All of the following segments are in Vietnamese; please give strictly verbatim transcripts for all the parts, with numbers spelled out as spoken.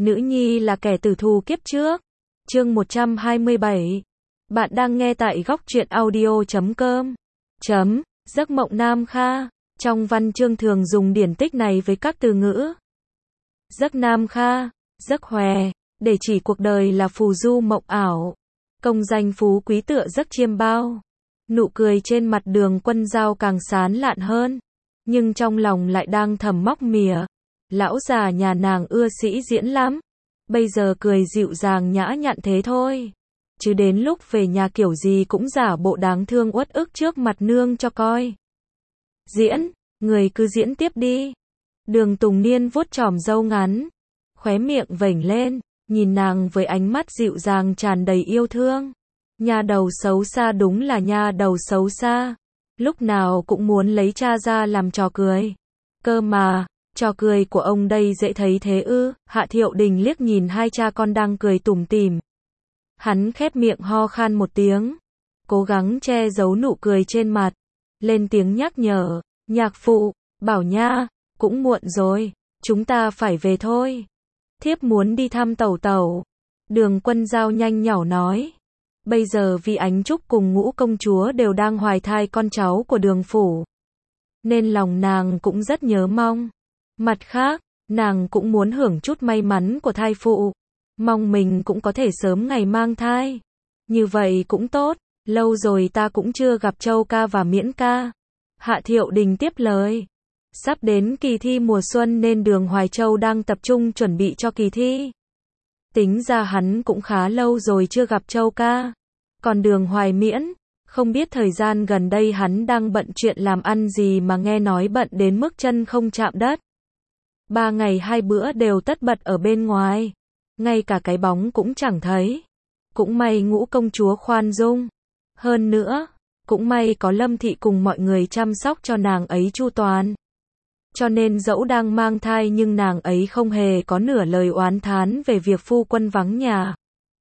Nữ nhi là kẻ tử thù kiếp trước. Chương một trăm hai mươi bảy. Bạn đang nghe tại góc truyện audio chấm com. Chấm, giấc mộng Nam Kha. Trong văn chương thường dùng điển tích này với các từ ngữ giấc Nam Kha, giấc hòe, để chỉ cuộc đời là phù du mộng ảo. Công danh phú quý tựa giấc chiêm bao. Nụ cười trên mặt Đường Quân Dao càng sán lạn hơn, nhưng trong lòng lại đang thầm móc mỉa. Lão già nhà nàng ưa sĩ diễn lắm, bây giờ cười dịu dàng nhã nhặn thế thôi, chứ đến lúc về nhà kiểu gì cũng giả bộ đáng thương uất ức trước mặt nương cho coi. Diễn, người cứ diễn tiếp đi. Đường Tùng Niên vuốt chòm râu ngắn, khóe miệng vểnh lên, nhìn nàng với ánh mắt dịu dàng tràn đầy yêu thương. Nha đầu xấu xa, đúng là nha đầu xấu xa, lúc nào cũng muốn lấy cha ra làm trò cười. Cơ mà, trò cười của ông đây dễ thấy thế ư? Hạ Thiệu Đình liếc nhìn hai cha con đang cười tủm tỉm. Hắn khép miệng ho khan một tiếng, cố gắng che giấu nụ cười trên mặt, lên tiếng nhắc nhở, nhạc phụ, bảo nha, cũng muộn rồi, chúng ta phải về thôi. Thiếp muốn đi thăm tẩu tẩu. Đường Quân Dao nhanh nhỏ nói. Bây giờ vì Ánh Trúc cùng Ngũ công chúa đều đang hoài thai con cháu của Đường phủ, nên lòng nàng cũng rất nhớ mong. Mặt khác, nàng cũng muốn hưởng chút may mắn của thai phụ, mong mình cũng có thể sớm ngày mang thai. Như vậy cũng tốt, lâu rồi ta cũng chưa gặp Châu ca và Miễn ca. Hạ Thiệu Đình tiếp lời. Sắp đến kỳ thi mùa xuân nên Đường Hoài Châu đang tập trung chuẩn bị cho kỳ thi. Tính ra hắn cũng khá lâu rồi chưa gặp Châu ca. Còn Đường Hoài Miễn, không biết thời gian gần đây hắn đang bận chuyện làm ăn gì mà nghe nói bận đến mức chân không chạm đất. Ba ngày hai bữa đều tất bật ở bên ngoài, ngay cả cái bóng cũng chẳng thấy. Cũng may Ngũ công chúa khoan dung. Hơn nữa, cũng may có Lâm thị cùng mọi người chăm sóc cho nàng ấy chu toàn. Cho nên dẫu đang mang thai nhưng nàng ấy không hề có nửa lời oán thán về việc phu quân vắng nhà.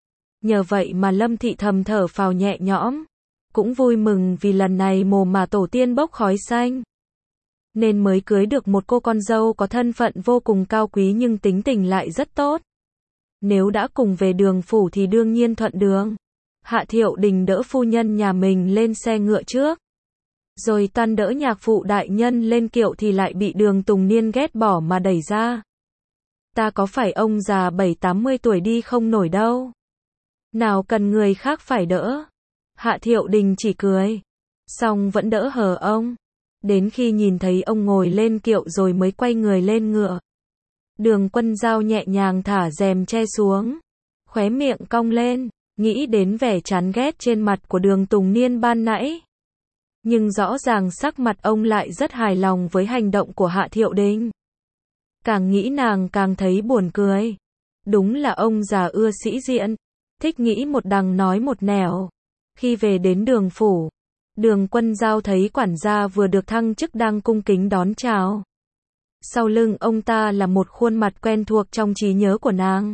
Nhờ vậy mà Lâm thị thầm thở phào nhẹ nhõm, cũng vui mừng vì lần này mồ mà tổ tiên bốc khói xanh, nên mới cưới được một cô con dâu có thân phận vô cùng cao quý nhưng tính tình lại rất tốt. Nếu đã cùng về Đường phủ thì đương nhiên thuận đường. Hạ Thiệu Đình đỡ phu nhân nhà mình lên xe ngựa trước, rồi toan đỡ nhạc phụ đại nhân lên kiệu thì lại bị Đường Tùng Niên ghét bỏ mà đẩy ra. Ta có phải ông già bảy tám mươi tuổi đi không nổi đâu, nào cần người khác phải đỡ. Hạ Thiệu Đình chỉ cười, xong vẫn đỡ hờ ông, đến khi nhìn thấy ông ngồi lên kiệu rồi mới quay người lên ngựa. Đường Quân Dao nhẹ nhàng thả rèm che xuống, khóe miệng cong lên, nghĩ đến vẻ chán ghét trên mặt của Đường Tùng Niên ban nãy. Nhưng rõ ràng sắc mặt ông lại rất hài lòng với hành động của Hạ Thiệu Đình. Càng nghĩ nàng càng thấy buồn cười. Đúng là ông già ưa sĩ diện, thích nghĩ một đằng nói một nẻo. Khi về đến Đường phủ, Đường Quân Dao thấy quản gia vừa được thăng chức đang cung kính đón chào. Sau lưng ông ta là một khuôn mặt quen thuộc trong trí nhớ của nàng.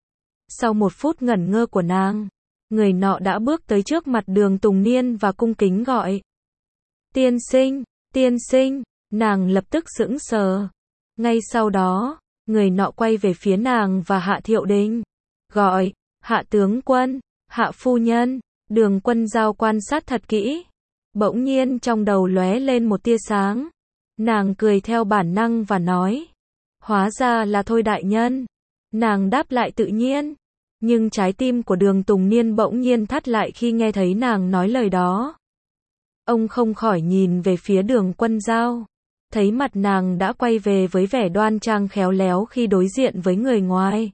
Sau một phút ngẩn ngơ của nàng, người nọ đã bước tới trước mặt Đường Tùng Niên và cung kính gọi. Tiên sinh, tiên sinh, nàng lập tức sững sờ. Ngay sau đó, người nọ quay về phía nàng và Hạ Thiệu Đình, gọi, Hạ tướng quân, Hạ phu nhân. Đường Quân Dao quan sát thật kỹ, bỗng nhiên trong đầu lóe lên một tia sáng. Nàng cười theo bản năng và nói, hóa ra là Thôi đại nhân. Nàng đáp lại tự nhiên, nhưng trái tim của Đường Tùng Niên bỗng nhiên thắt lại khi nghe thấy nàng nói lời đó. Ông không khỏi nhìn về phía Đường Quân Dao, thấy mặt nàng đã quay về với vẻ đoan trang khéo léo khi đối diện với người ngoài.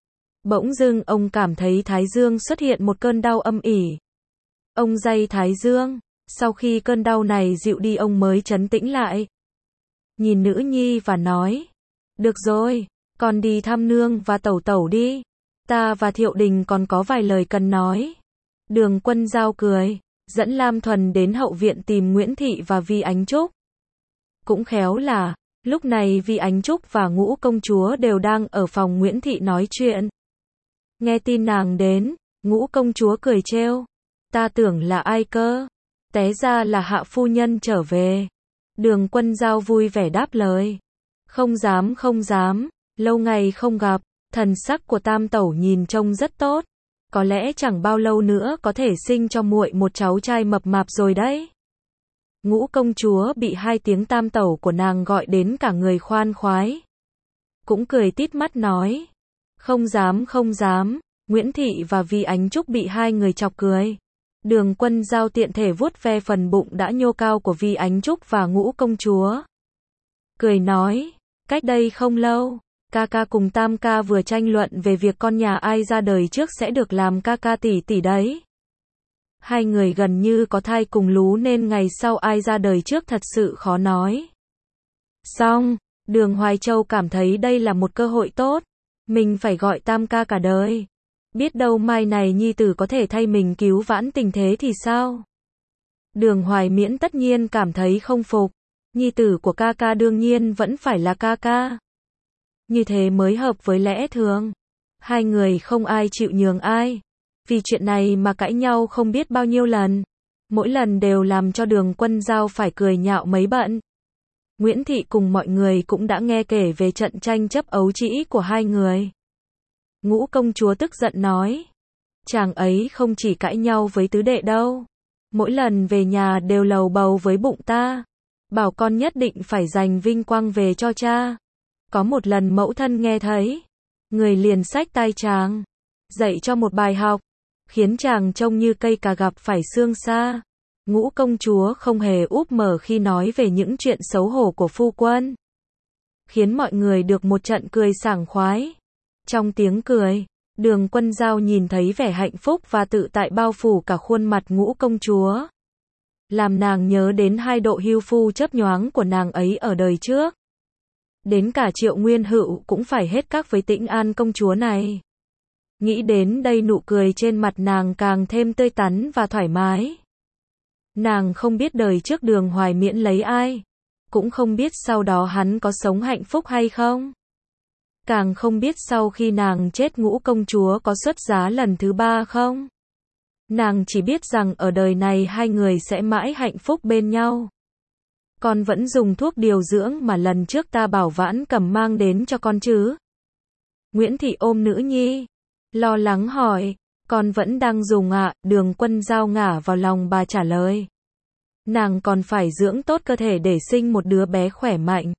Bỗng dưng ông cảm thấy thái dương xuất hiện một cơn đau âm ỉ. Ông day thái dương, sau khi cơn đau này dịu đi ông mới trấn tĩnh lại. Nhìn nữ nhi và nói, được rồi, con đi thăm nương và tẩu tẩu đi. Ta và Thiệu Đình còn có vài lời cần nói. Đường Quân Dao cười, dẫn Lam Thuần đến hậu viện tìm Nguyễn Thị và Vi Ánh Trúc. Cũng khéo là, lúc này Vi Ánh Trúc và Ngũ công chúa đều đang ở phòng Nguyễn Thị nói chuyện. Nghe tin nàng đến, Ngũ công chúa cười trêu, ta tưởng là ai cơ, té ra là Hạ phu nhân trở về. Đường Quân Dao vui vẻ đáp lời, không dám không dám, lâu ngày không gặp, Thần sắc của Tam Tẩu nhìn trông rất tốt, có lẽ chẳng bao lâu nữa có thể sinh cho muội một cháu trai mập mạp rồi đấy. Ngũ công chúa bị hai tiếng Tam Tẩu của nàng gọi đến cả người khoan khoái. Cũng cười tít mắt nói, không dám không dám. Nguyễn Thị và Vi Ánh Trúc bị hai người chọc cười. Đường Quân Giao tiện thể vuốt ve phần bụng đã nhô cao của Vi Ánh Trúc và Ngũ công chúa. Cười nói, cách đây không lâu, ca ca cùng Tam ca vừa tranh luận về việc con nhà ai ra đời trước sẽ được làm ca ca tỷ tỷ đấy. Hai người gần như có thai cùng lú nên ngày sau ai ra đời trước thật sự khó nói. Xong, Đường Hoài Châu cảm thấy đây là một cơ hội tốt. Mình phải gọi Tam ca cả đời. Biết đâu mai này nhi tử có thể thay mình cứu vãn tình thế thì sao? Đường Hoài Miễn tất nhiên cảm thấy không phục. Nhi tử của ca ca đương nhiên vẫn phải là ca ca. Như thế mới hợp với lẽ thường. Hai người không ai chịu nhường ai. Vì chuyện này mà cãi nhau không biết bao nhiêu lần. Mỗi lần đều làm cho Đường Quân Giao phải cười nhạo mấy bận. Nguyễn Thị cùng mọi người cũng đã nghe kể về trận tranh chấp ấu trĩ của hai người. Ngũ công chúa tức giận nói, chàng ấy không chỉ cãi nhau với tứ đệ đâu. Mỗi lần về nhà đều lầu bầu với bụng ta. Bảo con nhất định phải giành vinh quang về cho cha. Có một lần mẫu thân nghe thấy. Người liền xách tay chàng. Dạy cho một bài học. Khiến chàng trông như cây cà gặp phải xương xa. Ngũ công chúa không hề úp mở khi nói về những chuyện xấu hổ của phu quân. Khiến mọi người được một trận cười sảng khoái. Trong tiếng cười, Đường Quân Giao nhìn thấy vẻ hạnh phúc và tự tại bao phủ cả khuôn mặt Ngũ công chúa. Làm nàng nhớ đến hai độ hưu phu chớp nhoáng của nàng ấy ở đời trước. Đến cả Triệu Nguyên Hựu cũng phải hết các với Tĩnh An công chúa này. Nghĩ đến đây nụ cười trên mặt nàng càng thêm tươi tắn và thoải mái. Nàng không biết đời trước Đường Hoài Miễn lấy ai. Cũng không biết sau đó hắn có sống hạnh phúc hay không. Càng không biết sau khi nàng chết Ngũ công chúa có xuất giá lần thứ ba không. Nàng chỉ biết rằng ở đời này hai người sẽ mãi hạnh phúc bên nhau. Con vẫn dùng thuốc điều dưỡng mà lần trước ta bảo Vãn Cầm mang đến cho con chứ? Nguyễn Thị ôm nữ nhi, lo lắng hỏi, con vẫn đang dùng ạ. Đường Quân Giao ngả vào lòng bà trả lời. Nàng còn phải dưỡng tốt cơ thể để sinh một đứa bé khỏe mạnh.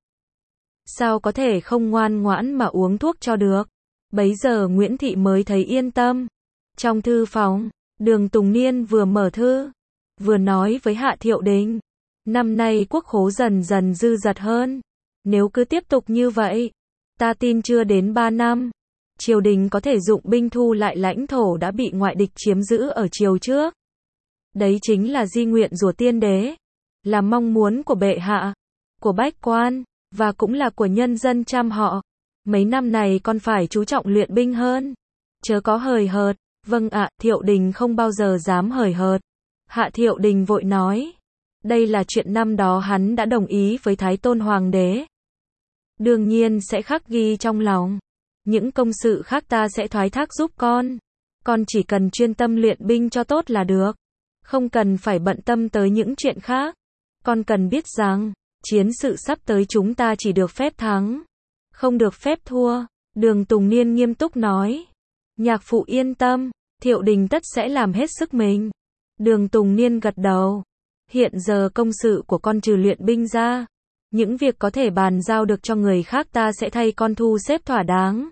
Sao có thể không ngoan ngoãn mà uống thuốc cho được? Bấy giờ Nguyễn Thị mới thấy yên tâm. Trong thư phòng, Đường Tùng Niên vừa mở thư, vừa nói với Hạ Thiệu Đình. Năm nay quốc khố dần dần dư dật hơn. Nếu cứ tiếp tục như vậy, ta tin chưa đến ba năm, triều đình có thể dụng binh thu lại lãnh thổ đã bị ngoại địch chiếm giữ ở triều trước. Đấy chính là di nguyện của tiên đế, là mong muốn của bệ hạ, của bách quan, và cũng là của nhân dân Cham họ. Mấy năm này con phải chú trọng luyện binh hơn, chớ có hời hợt. Vâng ạ, Thiệu Đình không bao giờ dám hời hợt. Hạ Thiệu Đình vội nói, đây là chuyện năm đó hắn đã đồng ý với Thái Tôn Hoàng đế. Đương nhiên sẽ khắc ghi trong lòng. Những công sự khác ta sẽ thoái thác giúp con. Con chỉ cần chuyên tâm luyện binh cho tốt là được. Không cần phải bận tâm tới những chuyện khác. Con cần biết rằng, chiến sự sắp tới chúng ta chỉ được phép thắng, không được phép thua. Đường Tùng Niên nghiêm túc nói. Nhạc phụ yên tâm, Thiệu Đình tất sẽ làm hết sức mình. Đường Tùng Niên gật đầu. Hiện giờ công sự của con trừ luyện binh ra, những việc có thể bàn giao được cho người khác ta sẽ thay con thu xếp thỏa đáng.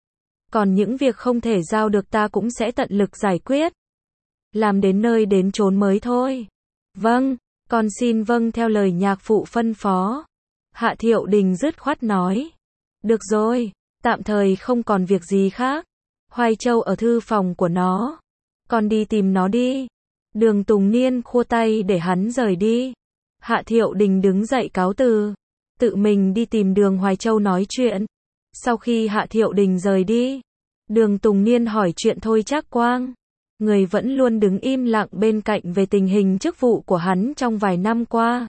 Còn những việc không thể giao được ta cũng sẽ tận lực giải quyết. Làm đến nơi đến chốn mới thôi. Vâng, con xin vâng theo lời nhạc phụ phân phó. Hạ Thiệu Đình dứt khoát nói. Được rồi, tạm thời không còn việc gì khác. Hoài Châu ở thư phòng của nó. Con đi tìm nó đi. Đường Tùng Niên khua tay để hắn rời đi. Hạ Thiệu Đình đứng dậy cáo từ, tự mình đi tìm Đường Hoài Châu nói chuyện. Sau khi Hạ Thiệu Đình rời đi, Đường Tùng Niên hỏi chuyện Thôi Trác Quang. Người vẫn luôn đứng im lặng bên cạnh về tình hình chức vụ của hắn trong vài năm qua.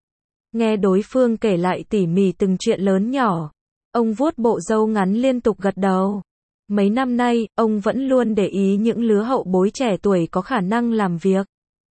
Nghe đối phương kể lại tỉ mỉ từng chuyện lớn nhỏ, ông vuốt bộ râu ngắn liên tục gật đầu. Mấy năm nay, ông vẫn luôn để ý những lứa hậu bối trẻ tuổi có khả năng làm việc.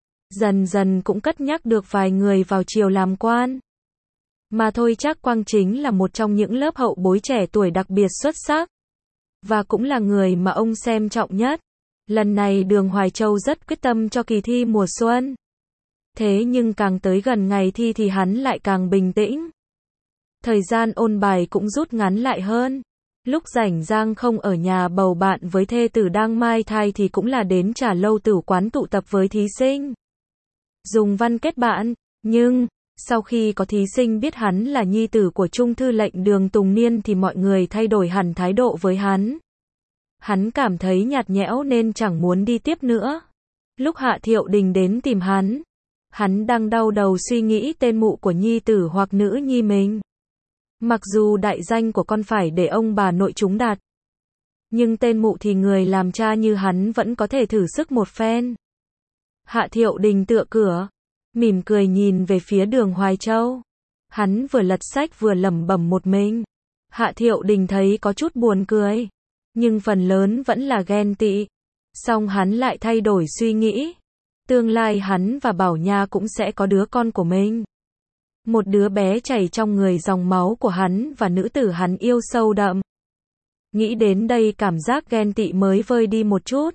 Dần dần cũng cất nhắc được vài người vào triều làm quan. Mà Thôi Trác Quang chính là một trong những lớp hậu bối trẻ tuổi đặc biệt xuất sắc. và cũng là người mà ông xem trọng nhất. Lần này Đường Hoài Châu rất quyết tâm cho kỳ thi mùa xuân. Thế nhưng càng tới gần ngày thi thì hắn lại càng bình tĩnh. Thời gian ôn bài cũng rút ngắn lại hơn. Lúc rảnh rang không ở nhà bầu bạn với thê tử đang mang thai thì cũng là đến trà lâu tử quán tụ tập với thí sinh. Dùng văn kết bạn, nhưng sau khi có thí sinh biết hắn là nhi tử của Trung thư lệnh Đường Tùng Niên thì mọi người thay đổi hẳn thái độ với hắn. Hắn cảm thấy nhạt nhẽo nên chẳng muốn đi tiếp nữa. Lúc Hạ Thiệu Đình đến tìm hắn, hắn đang đau đầu suy nghĩ tên mụ của nhi tử hoặc nữ nhi mình. Mặc dù đại danh của con phải để ông bà nội chúng đặt, nhưng tên mụ thì người làm cha như hắn vẫn có thể thử sức một phen. Hạ Thiệu Đình tựa cửa, mỉm cười nhìn về phía Đường Hoài Châu. Hắn vừa lật sách vừa lẩm bẩm một mình. Hạ Thiệu Đình thấy có chút buồn cười, nhưng phần lớn vẫn là ghen tị. Song hắn lại thay đổi suy nghĩ. Tương lai hắn và Bảo Nha cũng sẽ có đứa con của mình. Một đứa bé chảy trong người dòng máu của hắn và nữ tử hắn yêu sâu đậm. Nghĩ đến đây cảm giác ghen tị mới vơi đi một chút.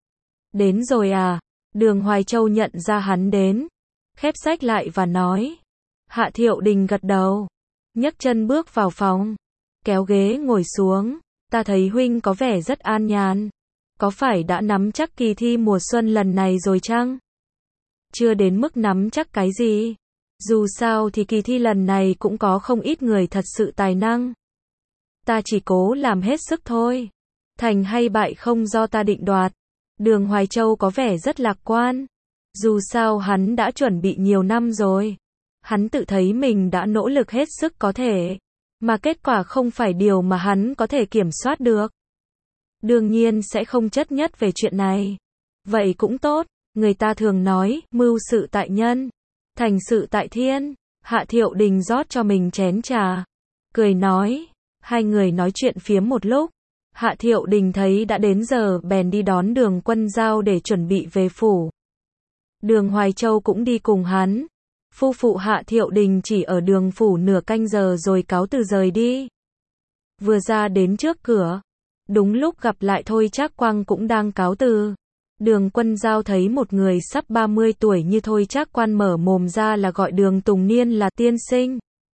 Đến rồi à? Đường Hoài Châu nhận ra hắn đến, khép sách lại và nói. Hạ Thiệu Đình gật đầu, nhấc chân bước vào phòng, kéo ghế ngồi xuống. Ta thấy huynh có vẻ rất an nhàn. Có phải đã nắm chắc kỳ thi mùa xuân lần này rồi chăng? Chưa đến mức nắm chắc cái gì. Dù sao thì kỳ thi lần này cũng có không ít người thật sự tài năng. Ta chỉ cố làm hết sức thôi. Thành hay bại không do ta định đoạt. Đường Hoài Châu có vẻ rất lạc quan. Dù sao hắn đã chuẩn bị nhiều năm rồi. Hắn tự thấy mình đã nỗ lực hết sức có thể. Mà kết quả không phải điều mà hắn có thể kiểm soát được. Đương nhiên sẽ không chất nhất về chuyện này. Vậy cũng tốt. Người ta thường nói, mưu sự tại nhân, thành sự tại thiên. Hạ Thiệu Đình rót cho mình chén trà, cười nói. Hai người nói chuyện phiếm một lúc. Hạ Thiệu Đình thấy đã đến giờ bèn đi đón Đường Quân Giao để chuẩn bị về phủ. Đường Hoài Châu cũng đi cùng hắn. Phu phụ Hạ Thiệu Đình chỉ ở đường phủ nửa canh giờ rồi cáo từ rời đi. Vừa ra đến trước cửa, đúng lúc gặp lại Thôi Trác Quang cũng đang cáo từ. Đường Quân Giao thấy một người sắp ba mươi tuổi như Thôi Trác Quan mở mồm ra là gọi Đường Tùng Niên là tiên sinh.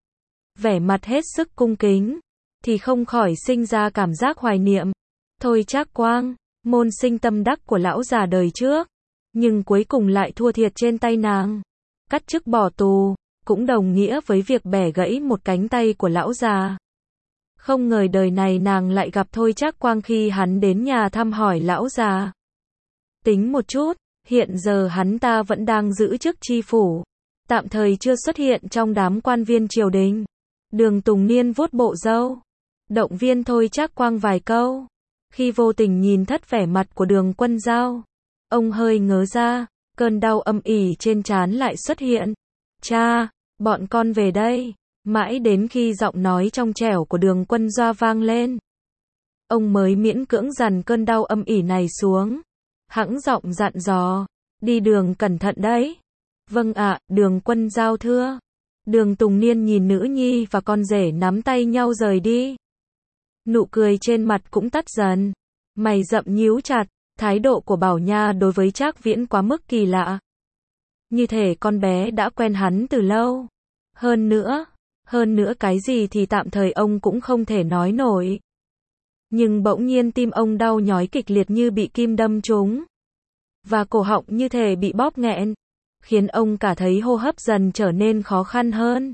Vẻ mặt hết sức cung kính, thì không khỏi sinh ra cảm giác hoài niệm. Thôi Trác Quang, môn sinh tâm đắc của lão già đời trước, nhưng cuối cùng lại thua thiệt trên tay nàng. Cắt chức bỏ tù, cũng đồng nghĩa với việc bẻ gãy một cánh tay của lão già. Không ngờ đời này nàng lại gặp Thôi Trác Quang khi hắn đến nhà thăm hỏi lão già. Tính một chút, hiện giờ hắn ta vẫn đang giữ chức tri phủ, tạm thời chưa xuất hiện trong đám quan viên triều đình. Đường Tùng Niên vuốt bộ râu, động viên Thôi Trác Quang vài câu. Khi vô tình nhìn thất vẻ mặt của Đường Quân Giao, ông hơi ngớ ra, cơn đau âm ỉ trên trán lại xuất hiện. Cha, bọn con về đây. Mãi đến khi giọng nói trong trẻo của Đường Quân Giao vang lên, ông mới miễn cưỡng dằn cơn đau âm ỉ này xuống. Hãng giọng dặn dò, đi đường cẩn thận đấy. Vâng ạ, Đường Quân Giao thưa. Đường Tùng Niên nhìn nữ nhi và con rể nắm tay nhau rời đi. Nụ cười trên mặt cũng tắt dần. Mày rậm nhíu chặt, thái độ của Bảo Nha đối với Trác Viễn quá mức kỳ lạ. Như thể con bé đã quen hắn từ lâu. Hơn nữa, hơn nữa cái gì thì tạm thời ông cũng không thể nói nổi. Nhưng bỗng nhiên tim ông đau nhói kịch liệt như bị kim đâm trúng. Và cổ họng như thể bị bóp nghẹn, khiến ông cả thấy hô hấp dần trở nên khó khăn hơn.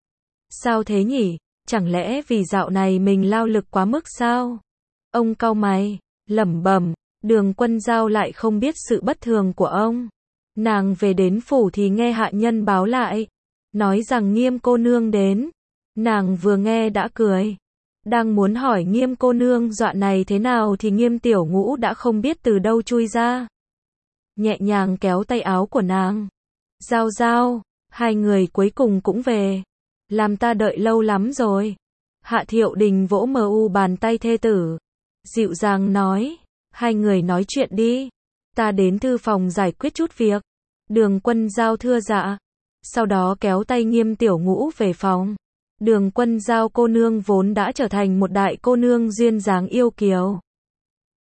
Sao thế nhỉ? Chẳng lẽ vì dạo này mình lao lực quá mức sao? Ông cau mày, lẩm bẩm. Đường Quân Giao lại không biết sự bất thường của ông. Nàng về đến phủ thì nghe hạ nhân báo lại, nói rằng Nghiêm cô nương đến. Nàng vừa nghe đã cười. Đang muốn hỏi Nghiêm cô nương dọa này thế nào thì Nghiêm Tiểu Ngũ đã không biết từ đâu chui ra. Nhẹ nhàng kéo tay áo của nàng. Giao Giao, hai người cuối cùng cũng về. Làm ta đợi lâu lắm rồi. Hạ Thiệu Đình vỗ mờ u bàn tay thê tử, dịu dàng nói. Hai người nói chuyện đi. Ta đến thư phòng giải quyết chút việc. Đường Quân Giao thưa dạ. Sau đó kéo tay Nghiêm Tiểu Ngũ về phòng. Đường Quân Giao cô nương vốn đã trở thành một đại cô nương duyên dáng yêu kiều.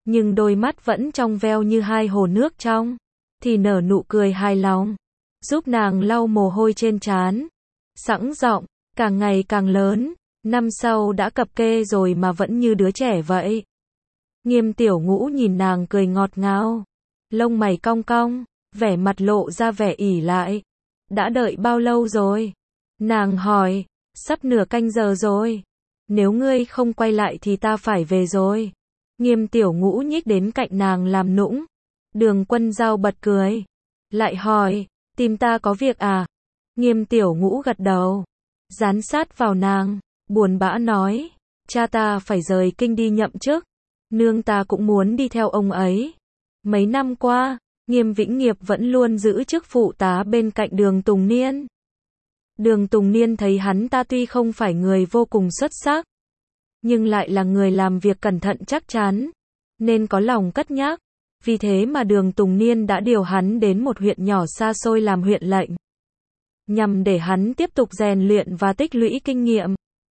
nhưng đôi mắt vẫn trong veo như hai hồ nước trong, thì nở nụ cười hài lòng, giúp nàng lau mồ hôi trên trán, sẵn giọng, càng ngày càng lớn, năm sau đã cập kê rồi mà vẫn như đứa trẻ vậy. Nghiêm Tiểu Ngũ nhìn nàng cười ngọt ngào, lông mày cong cong, vẻ mặt lộ ra vẻ ỷ lại. Đã đợi bao lâu rồi? Nàng hỏi, sắp nửa canh giờ rồi. Nếu ngươi không quay lại thì ta phải về rồi. Nghiêm Tiểu Ngũ nhích đến cạnh nàng làm nũng. Đường Quân Dao bật cười. Lại hỏi, tìm ta có việc à? Nghiêm Tiểu Ngũ gật đầu. Dán sát vào nàng, buồn bã nói, cha ta phải rời kinh đi nhậm chức. Nương ta cũng muốn đi theo ông ấy. Mấy năm qua, Nghiêm Vĩnh Nghiệp vẫn luôn giữ chức phụ tá bên cạnh Đường Tùng Niên. Đường Tùng Niên thấy hắn ta tuy không phải người vô cùng xuất sắc, nhưng lại là người làm việc cẩn thận chắc chắn, nên có lòng cất nhắc. Vì thế mà Đường Tùng Niên đã điều hắn đến một huyện nhỏ xa xôi làm huyện lệnh, nhằm để hắn tiếp tục rèn luyện và tích lũy kinh nghiệm.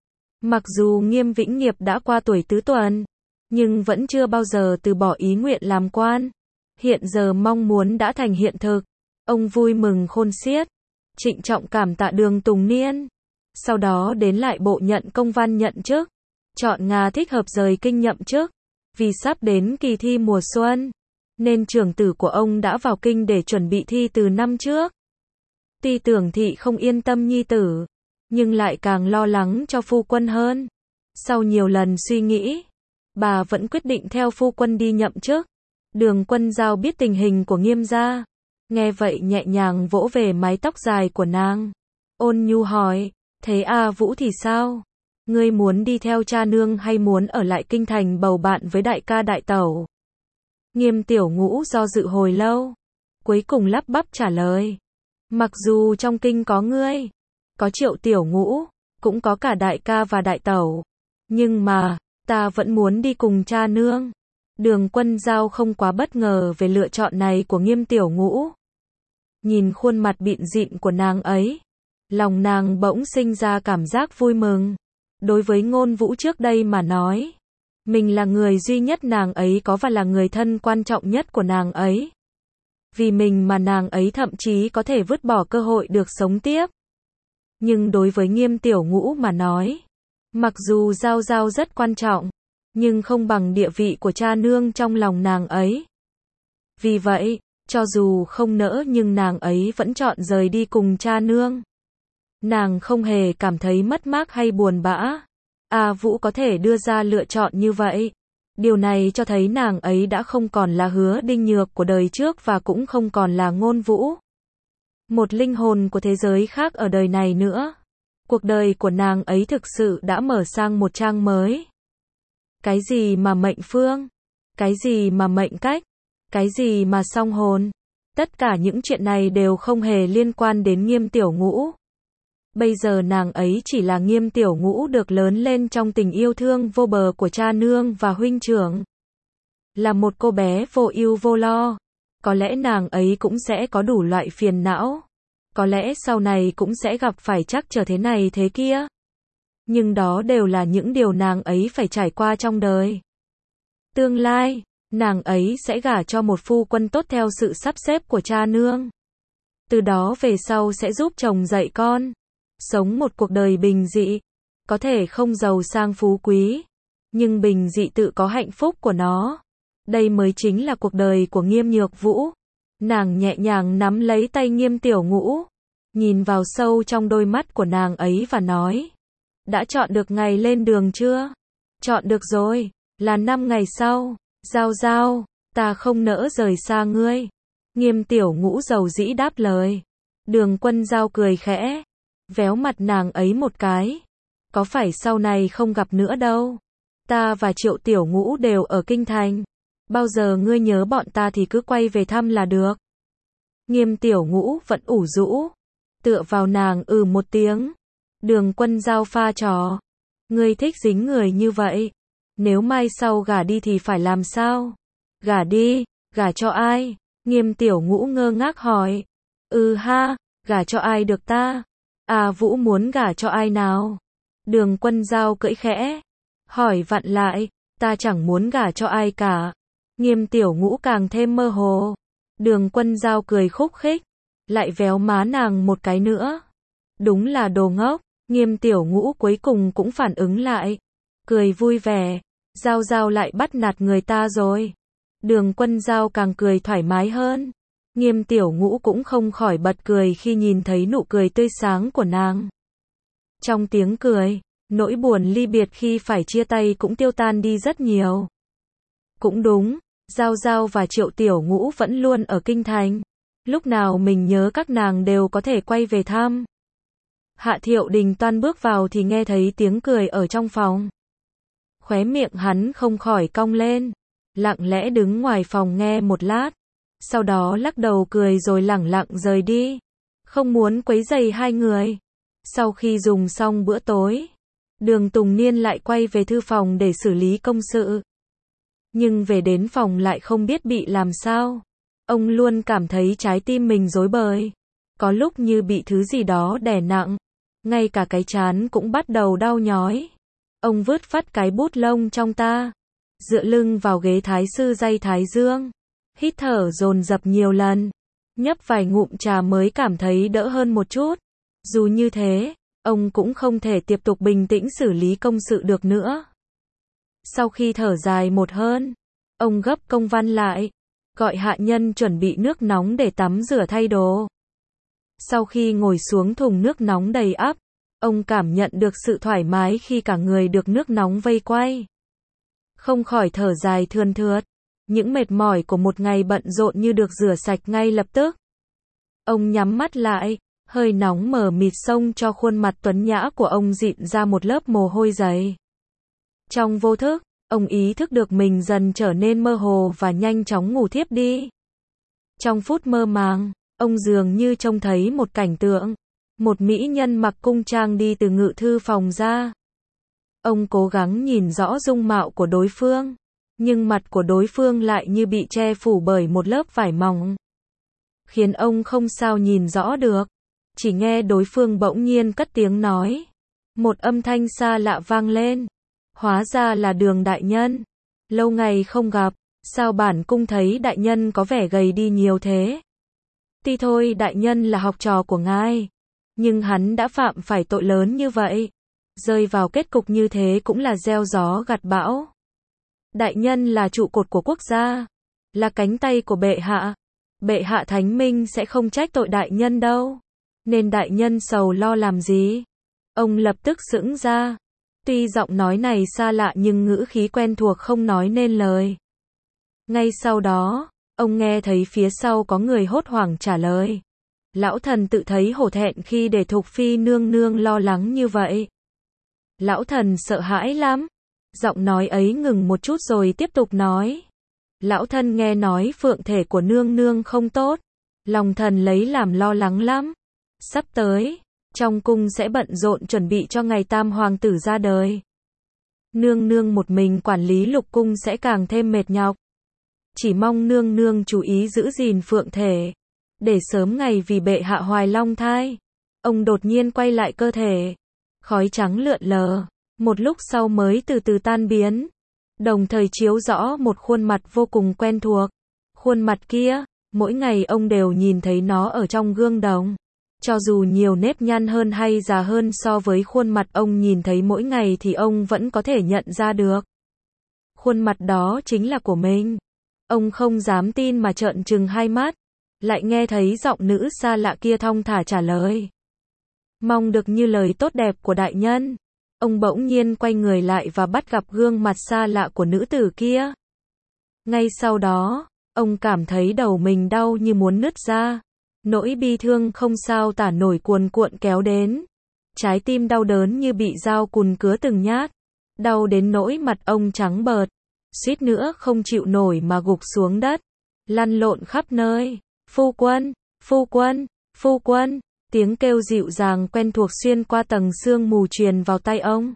Mặc dù Nghiêm Vĩnh Nghiệp đã qua tuổi tứ tuần, nhưng vẫn chưa bao giờ từ bỏ ý nguyện làm quan. Hiện giờ mong muốn đã thành hiện thực. Ông vui mừng khôn xiết, trịnh trọng cảm tạ Đường Tùng Niên. Sau đó đến lại bộ nhận công văn nhận chức, chọn ngày thích hợp rời kinh nhậm chức. Vì sắp đến kỳ thi mùa xuân, nên trưởng tử của ông đã vào kinh để chuẩn bị thi từ năm trước. Tuy Tưởng Thị không yên tâm nhi tử, nhưng lại càng lo lắng cho phu quân hơn. Sau nhiều lần suy nghĩ, bà vẫn quyết định theo phu quân đi nhậm chức. Đường Quân Dao biết tình hình của Nghiêm gia, nghe vậy nhẹ nhàng vỗ về mái tóc dài của nàng, ôn nhu hỏi, thế A Vũ thì sao? Ngươi muốn đi theo cha nương hay muốn ở lại kinh thành bầu bạn với đại ca đại tẩu? Nghiêm Tiểu Ngũ do dự hồi lâu, cuối cùng lắp bắp trả lời, mặc dù trong kinh có ngươi, có Triệu Tiểu Ngũ, cũng có cả đại ca và đại tẩu, nhưng mà, ta vẫn muốn đi cùng cha nương. Đường Quân Dao không quá bất ngờ về lựa chọn này của Nghiêm Tiểu Ngũ. Nhìn khuôn mặt bịn dịn của nàng ấy, lòng nàng bỗng sinh ra cảm giác vui mừng. Đối với Ngôn Vũ trước đây mà nói, mình là người duy nhất nàng ấy có và là người thân quan trọng nhất của nàng ấy. Vì mình mà nàng ấy thậm chí có thể vứt bỏ cơ hội được sống tiếp. Nhưng đối với Nghiêm Tiểu Ngũ mà nói, mặc dù Giao Giao rất quan trọng, nhưng không bằng địa vị của cha nương trong lòng nàng ấy. Vì vậy, cho dù không nỡ nhưng nàng ấy vẫn chọn rời đi cùng cha nương. Nàng không hề cảm thấy mất mát hay buồn bã. A Vũ có thể đưa ra lựa chọn như vậy. Điều này cho thấy nàng ấy đã không còn là Hứa Đinh Nhược của đời trước và cũng không còn là Ngôn Vũ, một linh hồn của thế giới khác ở đời này nữa. Cuộc đời của nàng ấy thực sự đã mở sang một trang mới. Cái gì mà mệnh phương? Cái gì mà mệnh cách? Cái gì mà song hồn? Tất cả những chuyện này đều không hề liên quan đến Nghiêm Tiểu Ngũ. Bây giờ nàng ấy chỉ là Nghiêm Tiểu Ngũ được lớn lên trong tình yêu thương vô bờ của cha nương và huynh trưởng. Là một cô bé vô ưu vô lo. Có lẽ nàng ấy cũng sẽ có đủ loại phiền não. Có lẽ sau này cũng sẽ gặp phải trắc trở thế này thế kia. Nhưng đó đều là những điều nàng ấy phải trải qua trong đời. Tương lai, nàng ấy sẽ gả cho một phu quân tốt theo sự sắp xếp của cha nương. Từ đó về sau sẽ giúp chồng dạy con. Sống một cuộc đời bình dị. Có thể không giàu sang phú quý, nhưng bình dị tự có hạnh phúc của nó. Đây mới chính là cuộc đời của Nghiêm Nhược Vũ. Nàng nhẹ nhàng nắm lấy tay Nghiêm Tiểu Ngũ, nhìn vào sâu trong đôi mắt của nàng ấy và nói, đã chọn được ngày lên đường chưa? Chọn được rồi, là năm ngày sau. Giao Giao, ta không nỡ rời xa ngươi. Nghiêm Tiểu Ngũ dầu dĩ đáp lời. Đường Quân Dao cười khẽ, véo mặt nàng ấy một cái. Có phải sau này không gặp nữa đâu. Ta và Triệu Tiểu Ngũ đều ở kinh thành. Bao giờ ngươi nhớ bọn ta thì cứ quay về thăm là được. Nghiêm Tiểu Ngũ vẫn ủ rũ, tựa vào nàng ừ một tiếng. Đường Quân Dao pha trò. Ngươi thích dính người như vậy. Nếu mai sau gả đi thì phải làm sao? Gả đi, gả cho ai? Nghiêm Tiểu Ngũ ngơ ngác hỏi. Ừ ha, gả cho ai được ta? À Vũ muốn gả cho ai nào? Đường Quân Dao cưỡi khẽ, hỏi vặn lại, ta chẳng muốn gả cho ai cả. Nghiêm Tiểu Ngũ càng thêm mơ hồ. Đường Quân Giao cười khúc khích, lại véo má nàng một cái nữa. Đúng là đồ ngốc. Nghiêm Tiểu Ngũ cuối cùng cũng phản ứng lại, cười vui vẻ. Giao Giao lại bắt nạt người ta rồi. Đường Quân Giao càng cười thoải mái hơn. Nghiêm Tiểu Ngũ cũng không khỏi bật cười khi nhìn thấy nụ cười tươi sáng của nàng. Trong tiếng cười, nỗi buồn ly biệt khi phải chia tay cũng tiêu tan đi rất nhiều. Cũng đúng, Giao Giao và Triệu Tiểu Ngũ vẫn luôn ở kinh thành. Lúc nào mình nhớ các nàng đều có thể quay về thăm. Hạ Thiệu Đình toan bước vào thì nghe thấy tiếng cười ở trong phòng. Khóe miệng hắn không khỏi cong lên, lặng lẽ đứng ngoài phòng nghe một lát. Sau đó lắc đầu cười rồi lẳng lặng rời đi. Không muốn quấy rầy hai người. Sau khi dùng xong bữa tối, Đường Tùng Niên lại quay về thư phòng để xử lý công sự. Nhưng về đến phòng lại không biết bị làm sao. Ông luôn cảm thấy trái tim mình rối bời. Có lúc như bị thứ gì đó đè nặng. Ngay cả cái trán cũng bắt đầu đau nhói. Ông vứt phắt cái bút lông trong ta. Dựa lưng vào ghế thái sư dây thái dương. Hít thở dồn dập nhiều lần. Nhấp vài ngụm trà mới cảm thấy đỡ hơn một chút. Dù như thế, ông cũng không thể tiếp tục bình tĩnh xử lý công sự được nữa. Sau khi thở dài một hơn, ông gấp công văn lại, gọi hạ nhân chuẩn bị nước nóng để tắm rửa thay đồ. Sau khi ngồi xuống thùng nước nóng đầy ắp, ông cảm nhận được sự thoải mái khi cả người được nước nóng vây quay. Không khỏi thở dài thườn thượt, những mệt mỏi của một ngày bận rộn như được rửa sạch ngay lập tức. Ông nhắm mắt lại, hơi nóng mờ mịt xông cho khuôn mặt tuấn nhã của ông dịn ra một lớp mồ hôi dày. Trong vô thức, ông ý thức được mình dần trở nên mơ hồ và nhanh chóng ngủ thiếp đi. Trong phút mơ màng, ông dường như trông thấy một cảnh tượng. Một mỹ nhân mặc cung trang đi từ ngự thư phòng ra. Ông cố gắng nhìn rõ dung mạo của đối phương, nhưng mặt của đối phương lại như bị che phủ bởi một lớp vải mỏng, khiến ông không sao nhìn rõ được. Chỉ nghe đối phương bỗng nhiên cất tiếng nói. Một âm thanh xa lạ vang lên. Hóa ra là Đường đại nhân. Lâu ngày không gặp, sao bản cung thấy đại nhân có vẻ gầy đi nhiều thế? Tuy thôi đại nhân là học trò của ngài, nhưng hắn đã phạm phải tội lớn như vậy. Rơi vào kết cục như thế cũng là gieo gió gặt bão. Đại nhân là trụ cột của quốc gia, là cánh tay của bệ hạ. Bệ hạ thánh minh sẽ không trách tội đại nhân đâu. Nên đại nhân sầu lo làm gì? Ông lập tức sững ra. Tuy giọng nói này xa lạ nhưng ngữ khí quen thuộc không nói nên lời. Ngay sau đó, ông nghe thấy phía sau có người hốt hoảng trả lời. Lão thần tự thấy hổ thẹn khi để Thục Phi nương nương lo lắng như vậy. Lão thần sợ hãi lắm. Giọng nói ấy ngừng một chút rồi tiếp tục nói. Lão thần nghe nói phượng thể của nương nương không tốt. Lòng thần lấy làm lo lắng lắm. Sắp tới, trong cung sẽ bận rộn chuẩn bị cho ngày tam hoàng tử ra đời. Nương nương một mình quản lý lục cung sẽ càng thêm mệt nhọc. Chỉ mong nương nương chú ý giữ gìn phượng thể, để sớm ngày vì bệ hạ hoài long thai. Ông đột nhiên quay lại cơ thể. Khói trắng lượn lờ, một lúc sau mới từ từ tan biến. Đồng thời chiếu rõ một khuôn mặt vô cùng quen thuộc. Khuôn mặt kia, mỗi ngày ông đều nhìn thấy nó ở trong gương đồng. Cho dù nhiều nếp nhăn hơn hay già hơn so với khuôn mặt ông nhìn thấy mỗi ngày thì ông vẫn có thể nhận ra được. Khuôn mặt đó chính là của mình. Ông không dám tin mà trợn trừng hai mắt. Lại nghe thấy giọng nữ xa lạ kia thong thả trả lời. Mong được như lời tốt đẹp của đại nhân. Ông bỗng nhiên quay người lại và bắt gặp gương mặt xa lạ của nữ tử kia. Ngay sau đó, ông cảm thấy đầu mình đau như muốn nứt ra. Nỗi bi thương không sao tả nổi cuồn cuộn kéo đến. Trái tim đau đớn như bị dao cùn cứa từng nhát. Đau đến nỗi mặt ông trắng bợt. Suýt nữa không chịu nổi mà gục xuống đất. Lăn lộn khắp nơi. Phu quân, phu quân, phu quân. Tiếng kêu dịu dàng quen thuộc xuyên qua tầng sương mù truyền vào tai ông.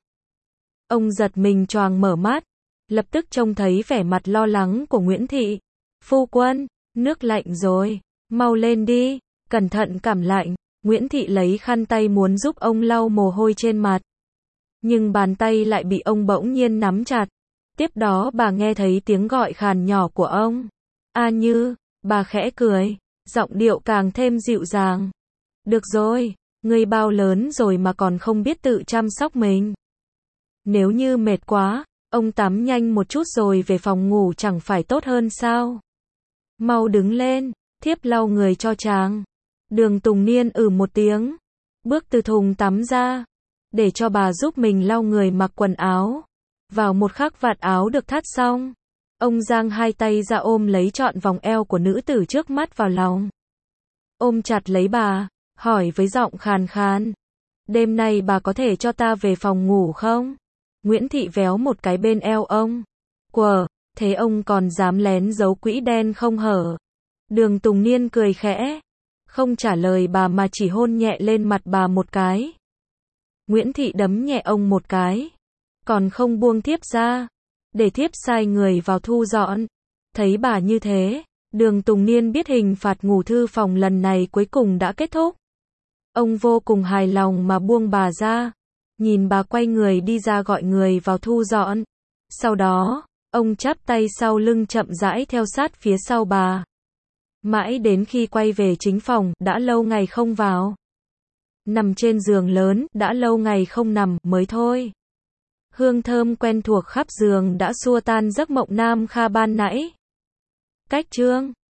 Ông giật mình choàng mở mắt. Lập tức trông thấy vẻ mặt lo lắng của Nguyễn Thị. Phu quân, nước lạnh rồi. Mau lên đi, cẩn thận cảm lạnh. Nguyễn Thị lấy khăn tay muốn giúp ông lau mồ hôi trên mặt. Nhưng bàn tay lại bị ông bỗng nhiên nắm chặt. Tiếp đó bà nghe thấy tiếng gọi khàn nhỏ của ông. A Như, bà khẽ cười, giọng điệu càng thêm dịu dàng. Được rồi, ngươi bao lớn rồi mà còn không biết tự chăm sóc mình. Nếu như mệt quá, ông tắm nhanh một chút rồi về phòng ngủ chẳng phải tốt hơn sao? Mau đứng lên, thiếp lau người cho chàng. Đường Tùng Niên ừ một tiếng, bước từ thùng tắm ra, để cho bà giúp mình lau người mặc quần áo. Vào một khắc vạt áo được thắt xong, ông giang hai tay ra ôm lấy trọn vòng eo của nữ tử trước mắt vào lòng. Ôm chặt lấy bà, hỏi với giọng khàn khàn. Đêm nay bà có thể cho ta về phòng ngủ không? Nguyễn Thị véo một cái bên eo ông. Quờ, thế ông còn dám lén giấu quỹ đen không hở? Đường Tùng Niên cười khẽ, không trả lời bà mà chỉ hôn nhẹ lên mặt bà một cái. Nguyễn Thị đấm nhẹ ông một cái, còn không buông thiếp ra, để thiếp sai người vào thu dọn. Thấy bà như thế, Đường Tùng Niên biết hình phạt ngủ thư phòng lần này cuối cùng đã kết thúc. Ông vô cùng hài lòng mà buông bà ra, nhìn bà quay người đi ra gọi người vào thu dọn. Sau đó, ông chắp tay sau lưng chậm rãi theo sát phía sau bà. Mãi đến khi quay về chính phòng, đã lâu ngày không vào. Nằm trên giường lớn, đã lâu ngày không nằm, mới thôi. Hương thơm quen thuộc khắp giường đã xua tan giấc mộng Nam Kha ban nãy. Cách chương